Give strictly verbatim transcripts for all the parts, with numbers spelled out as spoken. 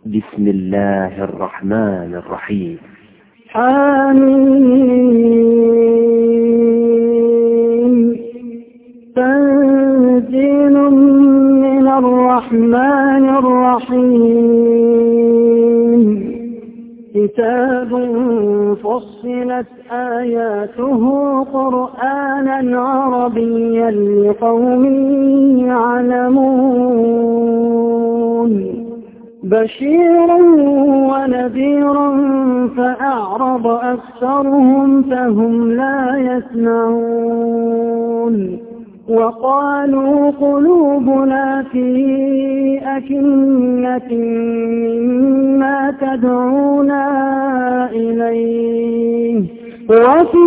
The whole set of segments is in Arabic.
بسم الله الرحمن الرحيم. حميم. تنزيل من الرحمن الرحيم. كتاب فصلت آياته قرآنا عربيا لقوم يعلمون بشيرا ونذيرا فأعرض أكثرهم فهم لا يسمعون وقالوا قلوبنا في أكنة مما تدعونا إليه وفي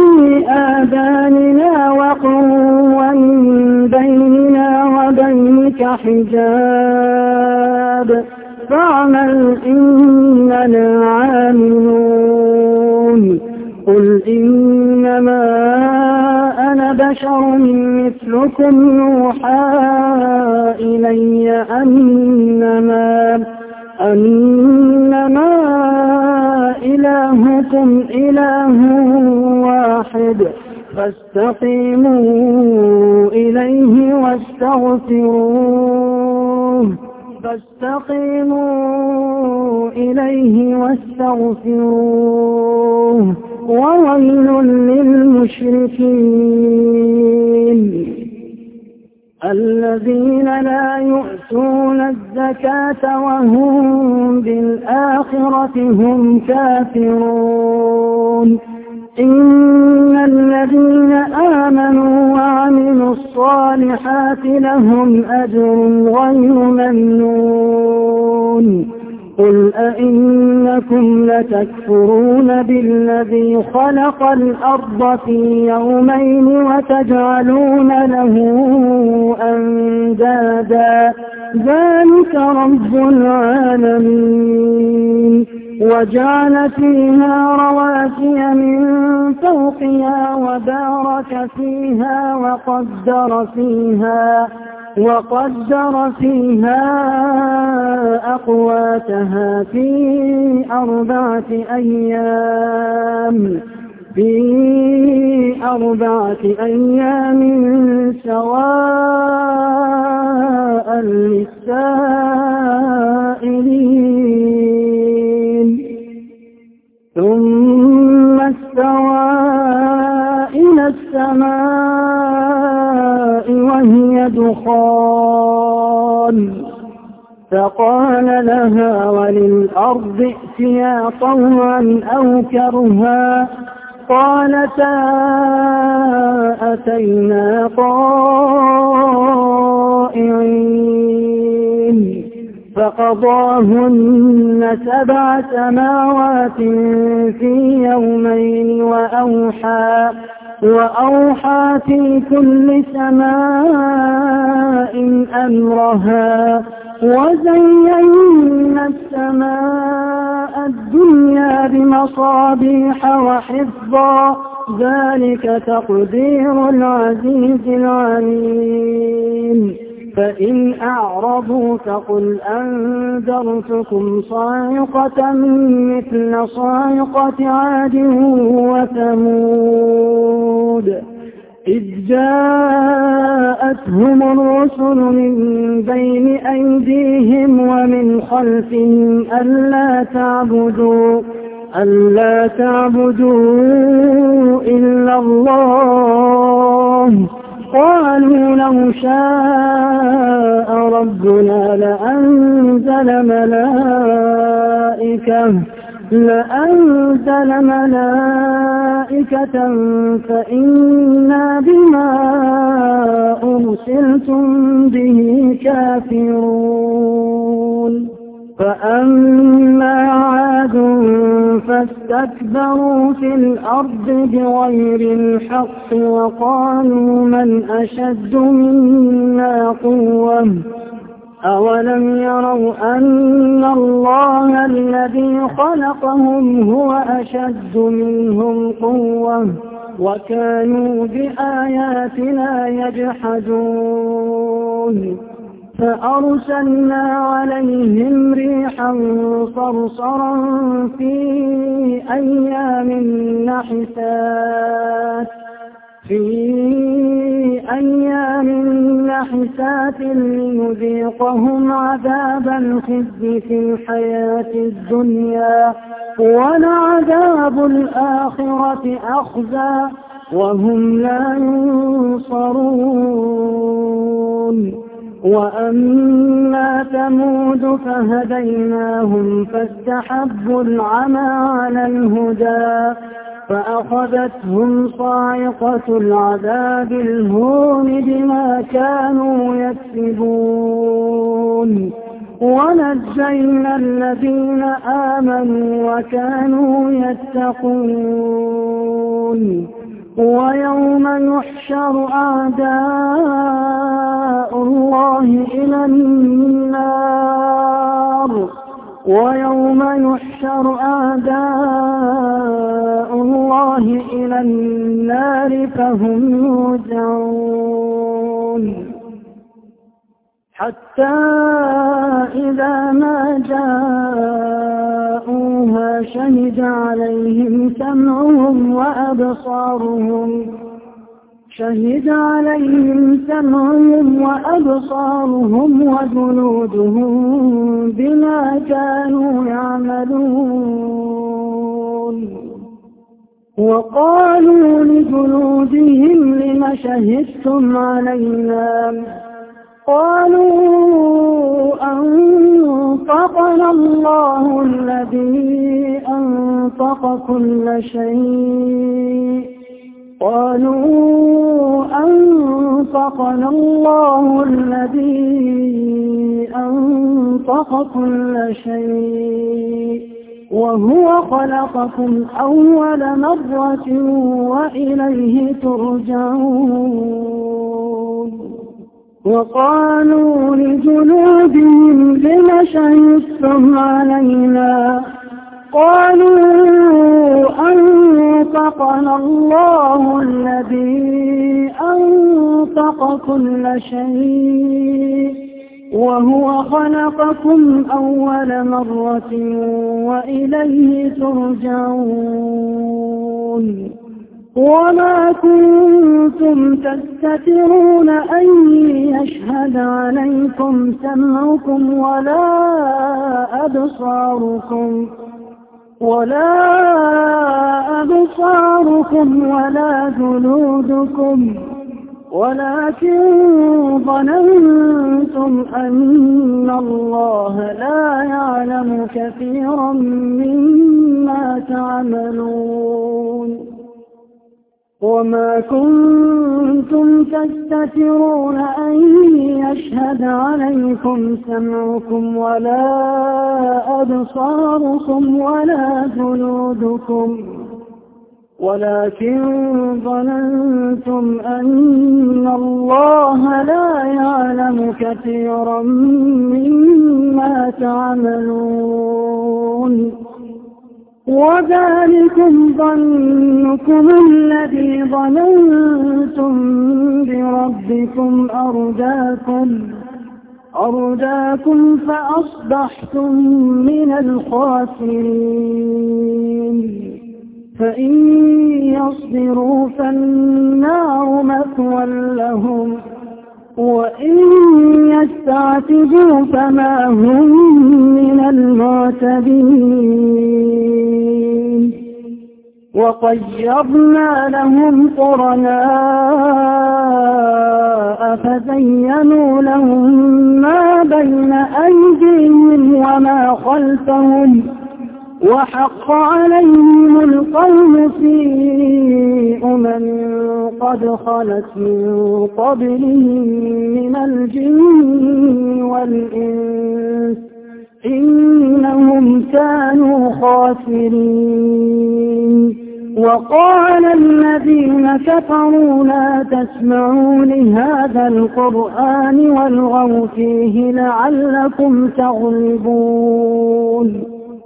آذاننا وقر ومن بيننا وبينك حجاب فاعمل إننا عاملون قل إنما أنا بشر مثلكم يوحى إلي أنما أنما إلهكم إله واحد فاستقيموا إليه واستغفروه فاستقيموا إليه واستغفروه وويل للمشركين الذين لا يؤتون الزكاة وهم بالآخرة هم كافرون إن الذين آمنوا وعملوا الصالحات لهم أجر غير ممنون قل أئنكم لتكفرون بالذي خلق الأرض في يومين وتجعلون له أندادا ذلك رب العالمين وجعل فيها رواسي من فوقها وبارك فيها وقدر فيها وقدر فيها أقواتها في أربعة أيام في أربعة أيام سواء للسائلين ثم استوى إلى السماء وهي دخان فقال لها وللأرض ائتيا طوعا أو كرها قالتا أتينا طائعين فقضاهن سبع سماوات في يومين وأوحى وأوحى في كل سماء أمرها وزينا السماء الدنيا بمصابيح وحفظا ذلك تقدير العزيز العليم فإن أعرضوا فقل أنذرتكم صاعقة مثل صاعقة عاد وثمود إذ جاءتهم الرسل من بين أيديهم ومن خلفهم ألا تعبدوا ألا تعبدوا إلا الله قالوا لو شاء ربنا لأنزل ملائكة لأنزل ملائكة فإنا بما أرسلتم به كافرون فأما عاد فاستكبروا في الأرض بغير الحق وقالوا من أشد منا قوة أولم يروا أن الله الذي خلقهم هو أشد منهم قوة وكانوا بآياتنا يجحدون فأرسلنا عليهم ريحا صرصرا في أيام نحسات في أيام نحسات لنذيقهم عذاب الخزي في الحياة الدنيا ولعذاب الآخرة أخزى وهم لا ينصرون. وأما ثمود فهديناهم فاستحبوا العمى على الهدى فأخذتهم صاعقة العذاب الهون بما كانوا يكسبون ونجينا الذين آمنوا وكانوا يتقون. ويوم يحشر أعداء الله إلى النار ويوم يحشر أعداء الله إلى النار فهم يوزعون حتى إذا ما جاءوها شهد عليهم سمعهم وأبصارهم شهد عليهم سمعهم وأبصارهم وجلودهم بما كانوا يعملون. وقالوا لجلودهم لم شهدتم علينا قالوا أنطقنا الله الذي أنطق كل شيء قالوا أنطقنا الله الذي أنطق كل شيء وهو خلقكم أول مرة وإليه ترجعون. وقالوا لجلودهم لم شهدتم علينا قالوا أنطقنا الله الذي أنطق كل شيء وهو خلقكم أول مرة وإليه ترجعون. وما كنتم تستترون أن يشهد عليكم سمعكم ولا أبصاركم ولا أبصاركم ولا جلودكم ولكن ظننتم أن الله لا يعلم كثيرا مما تعملون. وما كنتم تستترون أن يشهد عليكم سمعكم ولا أبصاركم ولا جلودكم ولكن ظننتم أن الله لا يعلم كثيرا مما تعملون. وذلكم ظنكم الذي ظننتم بربكم أرداكم أرداكم فأصبحتم من الخاسرين. فإن يصبروا فالنار مثوى لهم وإن يستعتبوا فما هم من المعتدين. وقيضنا لهم قرناء فزينوا لهم ما بين أيديهم وما خلفهم وحق عليهم القول في أمم قد خلت من قبلهم من الجن والإنس إنهم كانوا خاسرين. وقال الذين كفروا لا تسمعوا لهذا القرآن والغوا فيه لعلكم تغلبون.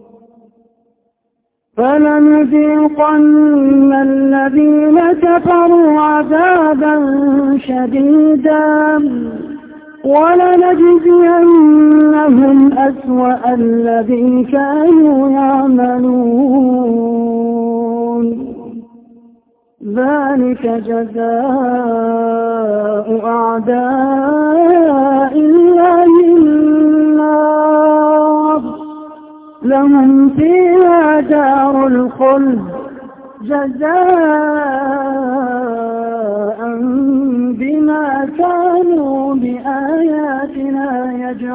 فلنذيقن الذين كفروا عذابا شديدا ولنجزينهم أسوأ الذي كانوا يعملون ذلك جزاء أعداء الله النار لهم فيها دار الخلد جزاء بما كانوا بآياتنا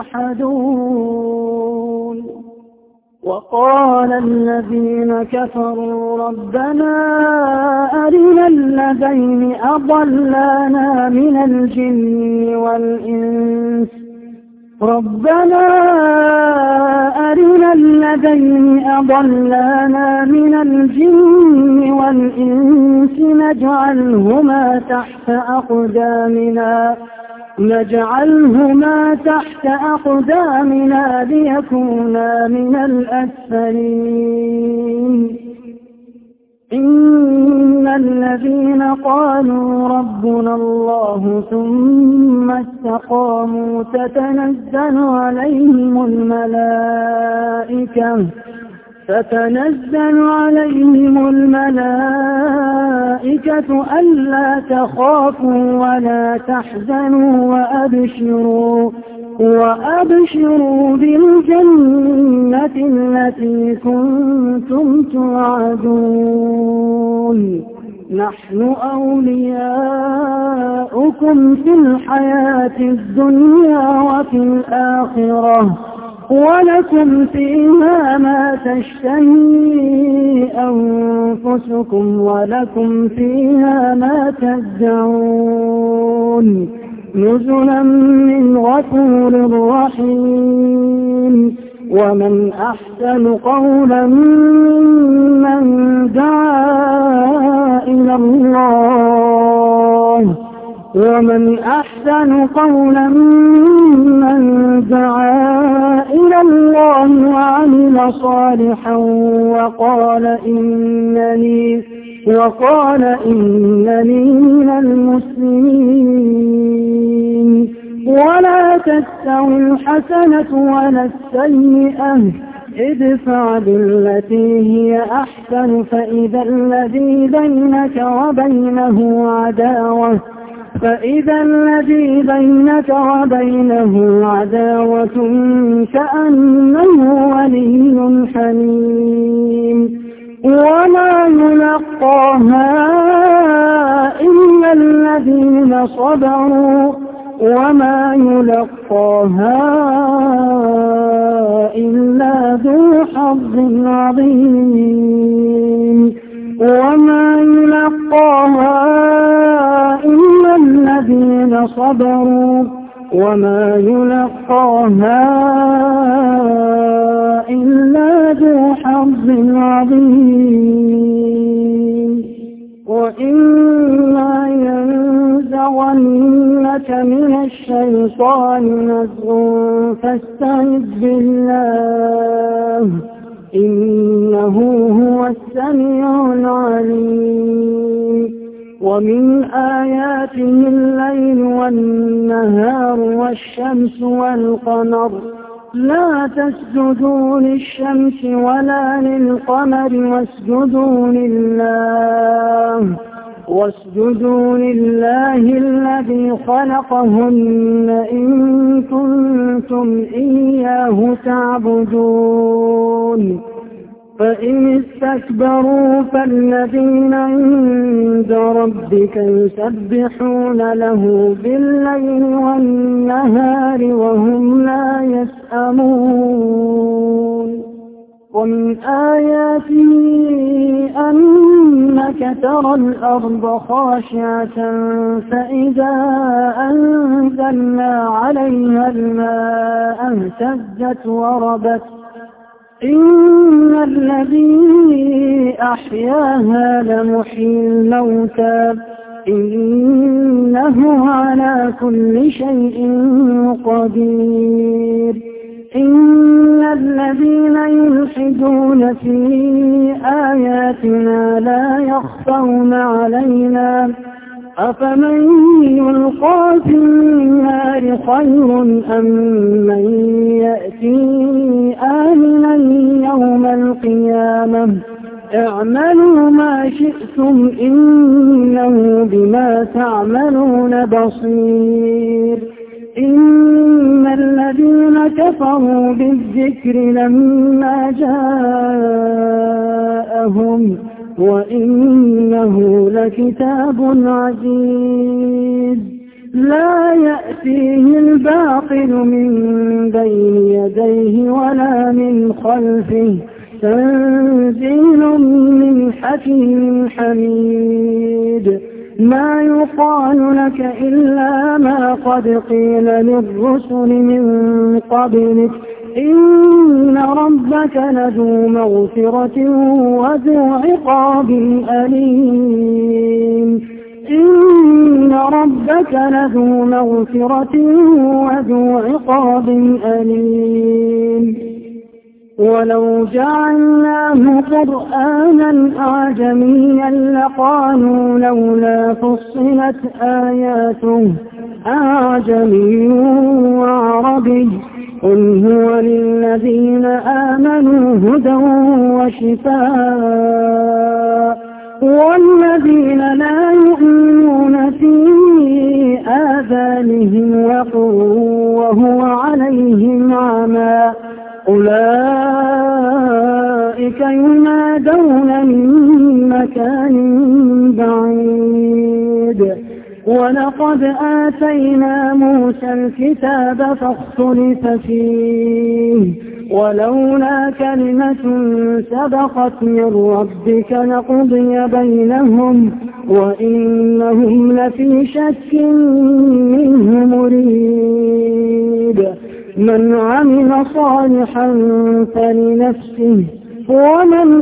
يجحدون وقال الذين كفروا ربنا أرنا الذين أضلانا من الجن والإنس ربنا أرنا الذين أضلانا من الجن والإنس نجعلهما تحت أقدامنا نجعلهما تحت أقدامنا ليكونا من الأسفلين إن الذين قالوا ربنا الله ثم استقاموا تتنزل عليهم الملائكة تتنزل عليهم الملائكة ألا تخافوا ولا تحزنوا وأبشروا وأبشروا بالجنة التي كنتم توعدون نحن أولياؤكم في الحياة الدنيا وفي الآخرة ولكم فيها ما تشتهي أنفسكم ولكم فيها ما تدعون نزلا من غفور رحيم ومن أحسن قولا ممن دعا إلى الله ومن أحسن قولا ممن دعا إلى الله وعمل صالحا وقال إنني وقال إنني من المسلمين ولا تستوي الحسنة ولا السيئة ادفع بالتي هي أحسن فإذا الذي بينك وبينه عداوة فإذا الذي بينك وبينه عداوة كأنه ولي حميم وما يلقاها إلا الذين صبروا وما يلقاها إلا ذو حظ عظيم وما يلقاها إلا الذين صبروا وما يلقاها إلا ذو حظ عظيم وإما ينزغنك من الشيطان نزغ فاستعذ بالله إنه هو السميع العليم ومن آياته الليل والنهار والشمس والقمر لا تسجدوا للشمس ولا للقمر واسجدوا لله واسجدوا لله الذي خلقهن إن كنتم إياه تعبدون فإن استكبروا فالذين عند ربك يسبحون له بالليل والنهار وهم لا يسأمون ومن آياته أنك ترى الأرض خاشعة فإذا أنزلنا عليها الماء اهتزت وربت إن الذي أحياها لمحيي الموتى إنه على كل شيء قدير إن الذين يلحدون في آياتنا لا يخفون علينا أفمن يلقى في النار خير أم من يأتي آمنا يوم القيامة اعملوا ما شئتم إنه بما تعملون بصير. إن الذين كفروا بالذكر لما جاءهم وإنه لكتاب عزيز لا يأتيه الباطل من بين يديه ولا من خلفه تنزيل من حكيم حميد. ما يقال لك إلا ما قد قيل للرسل من قبلك إن ربك لذو مغفرة وذو عقاب أليم. إن ربك لذو مغفرة وذو عقاب أليم. ولو جعلناه قرآنا أعجميا لقالوا لولا فصلت آياته أعجمي وعربي قل هو للذين آمنوا هدى وشفاء والذين لا يؤمنون في آذانهم وقر وهو عليهم عمى أولئك ينادون من مكان بعيد. ولقد آتينا موسى الكتاب فاختلف فيه ولولا كلمة سبقت من ربك لقضي بينهم وإنهم لفي شك منه مريب. من عمل صالحا فلنفسه ومن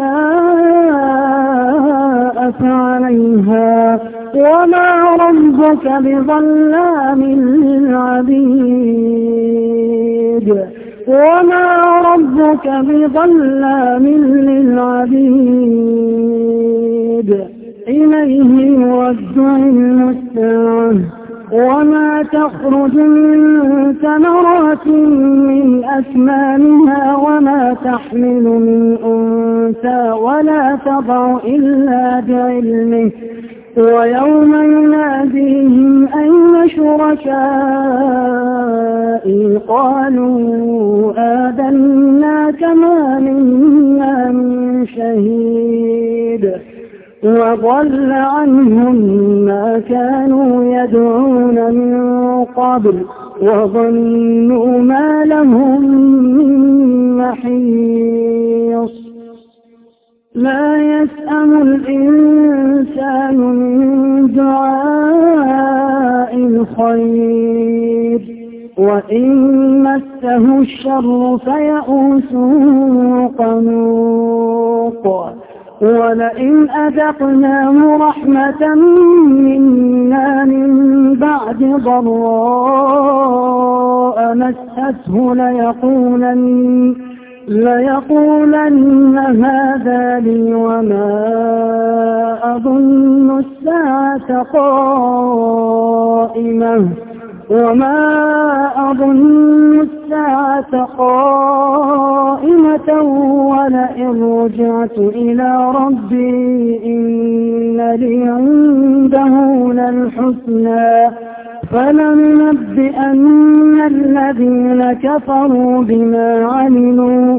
أساء فعليها وما ربك بظلام للعبيد وما ربك بظلام للعبيد. إليه يرد علم الساعة وما تخرج من ثمرات من أكمامها وما تحمل من أنثى ولا تضع إلا بعلمه ويوم يناديهم أين شركائي قالوا آذناك ما منا من شهيد وضل عنهم ما كانوا يدعون من قبل وظنوا ما لهم من محيص. لا يسأم الإنسان من دعاء الخير وإن مسه الشر فيئوس قنوط. ولئن أذقناه رحمة منا من بعد ضراء مسته ليقولن ليقولن هذا لي وما أظن الساعة قائمة وما أظن الساعة قائمة ولئن رجعت إلى ربي إن لي عنده للحسنى فلننبئن الذين كفروا بما عملوا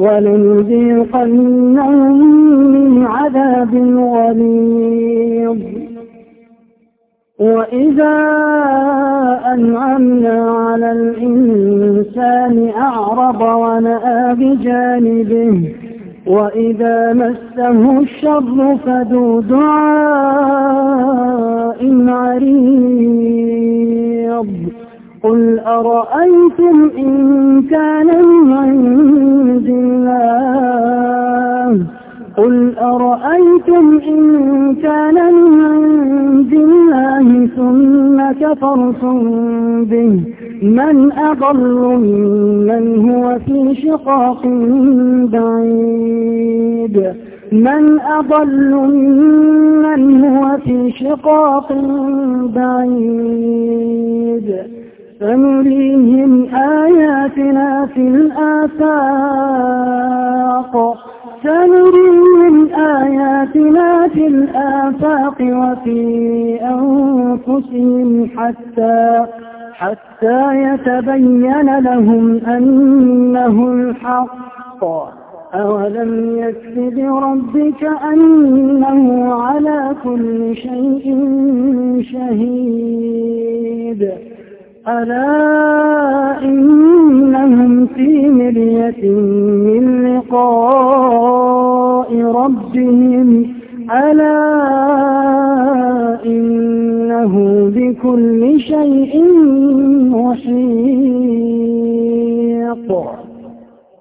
ولنذيقنهم من عذاب غليظ. وإذا أنعمنا على الإنسان أعرض ونأى بجانبه وإذا مسه الشر فذو دعاء عريض. قل أرأيتم إن كان من عند الله قل أرأيتم إن كان من عند الله ثم كفرتم به من أضل ممن هو في شقاق بعيد من أضل ممن هو في شقاق بعيد سنريهم آياتنا في الآفاق سنريهم آياتنا في الآفاق وفي أنفسهم حتى حتى يتبين لهم أنه الحق أولم يكف بربك أنه على كل شيء شهيد ألا إنهم في مرية من لقاء ربهم ألا إنه بكل شيء محيط